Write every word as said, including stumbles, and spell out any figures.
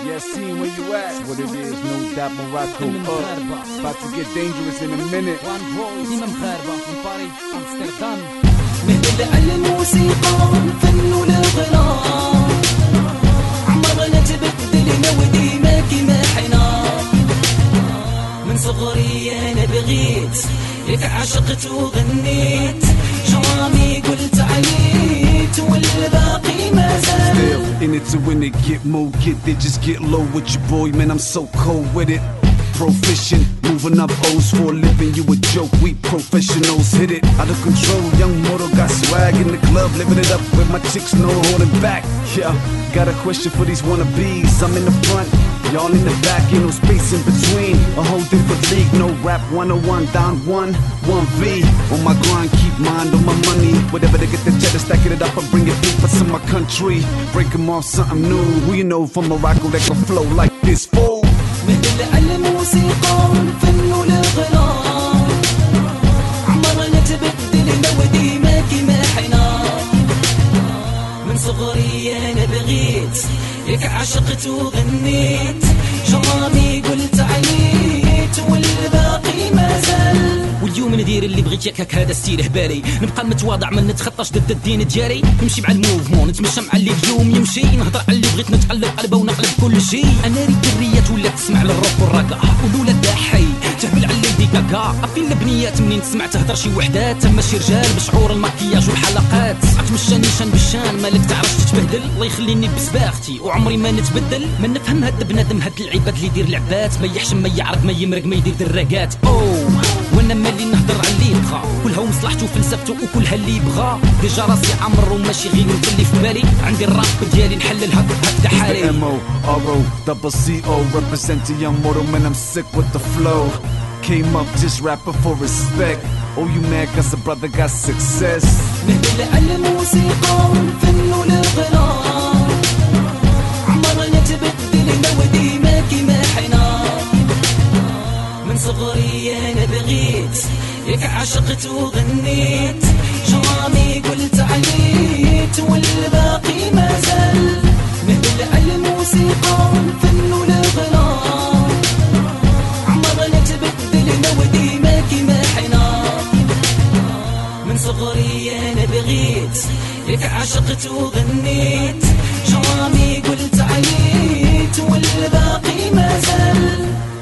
Yassine, where you at? That's what it is, no doubt. Morocco up. About to get dangerous in a minute. One voice. ديما مغاربة من باريس أمستردام. مهل على الموسيقى الفن والغناء عمرنا تبدلنا وديما كيما حنا. من صغري أنا بغيت لك عشقت وغنيت جرامي قلت عييت والباقي ما زال. Still in it to win it, get more, get it, just get low with your boy, man, I'm so cold with it. Proficient, moving up O's for a living, you a joke, we professionals, hit it. Out of control, young mortal got swag in the club, living it up with my chicks, no holding back. Yeah, got a question for these wannabes, I'm in the front, y'all in the back, ain't no space in between. A whole different league, no rap one oh one, down one, one V. On my grind, keep mind on my money. Whatever to get the cheddar, stack it up and bring it deep to my country. Break them off something new. Who you know from Morocco that can flow like this, fool? مهل على الموسيقى الفن والغناء عمرنا تبدلنا وديما كيما حنا. من صغري أنا بغيت لك عشقت وغنيت جرامي قلت عييت والباقي ما زال. واليوم ندير اللي بغيت ياك هذا ستيل هبالي. نبقى متواضع ما نتخطاش ضد الدين ديالي. نمشي مع الموفمون نتمشى مع اللي اليوم يمشي. نهضر على اللي بغيت نتقلب قلبه ونقلب كل شيء. انا ريت الريات ولا تسمع للروك والراكا ولولا الداحي تهبل على اللي كاكا. افين البنيات منين تسمع تهضر شي وحدات تما شي رجال بشعور المكياج والحلقات. تمشى نيشان بالشان مالك تعرفش تتبهدل. الله يخليني بسباختي وعمري ما نتبدل. ما نفهم هاد بنادم هاد العباد اللي يدير لعبات ما يحشم ما يعرق ما يمرق ما يدير دراقات. اوه وانا مالي نهضر على اللي يبغى كلها ومصلحته وفلسفته وكلها اللي يبغى. ديجا راسي عمر وماشي غير اللي في بالي. عندي الراب ديالي نحللها هكذا حالي. M O R O double C O representing young mortal man, I'm sick with the flow. Came up just rapping for respect. Oh you mad cause the brother got success. مهل على الموسيقى الفن والغناء عمرنا تبدلنا وديما كيما حنا. من صغري أنا بغيت لك عشقت وغنيت جرامي قلت عييت والباقي ما زال. مهل على الموسيقى الفن والغناء عمرنا تبدلنا وديما كيما حنا. من صغري أنا بغيت لك عشقت وغنيت جرامي قلت عييت والباقي ما زال.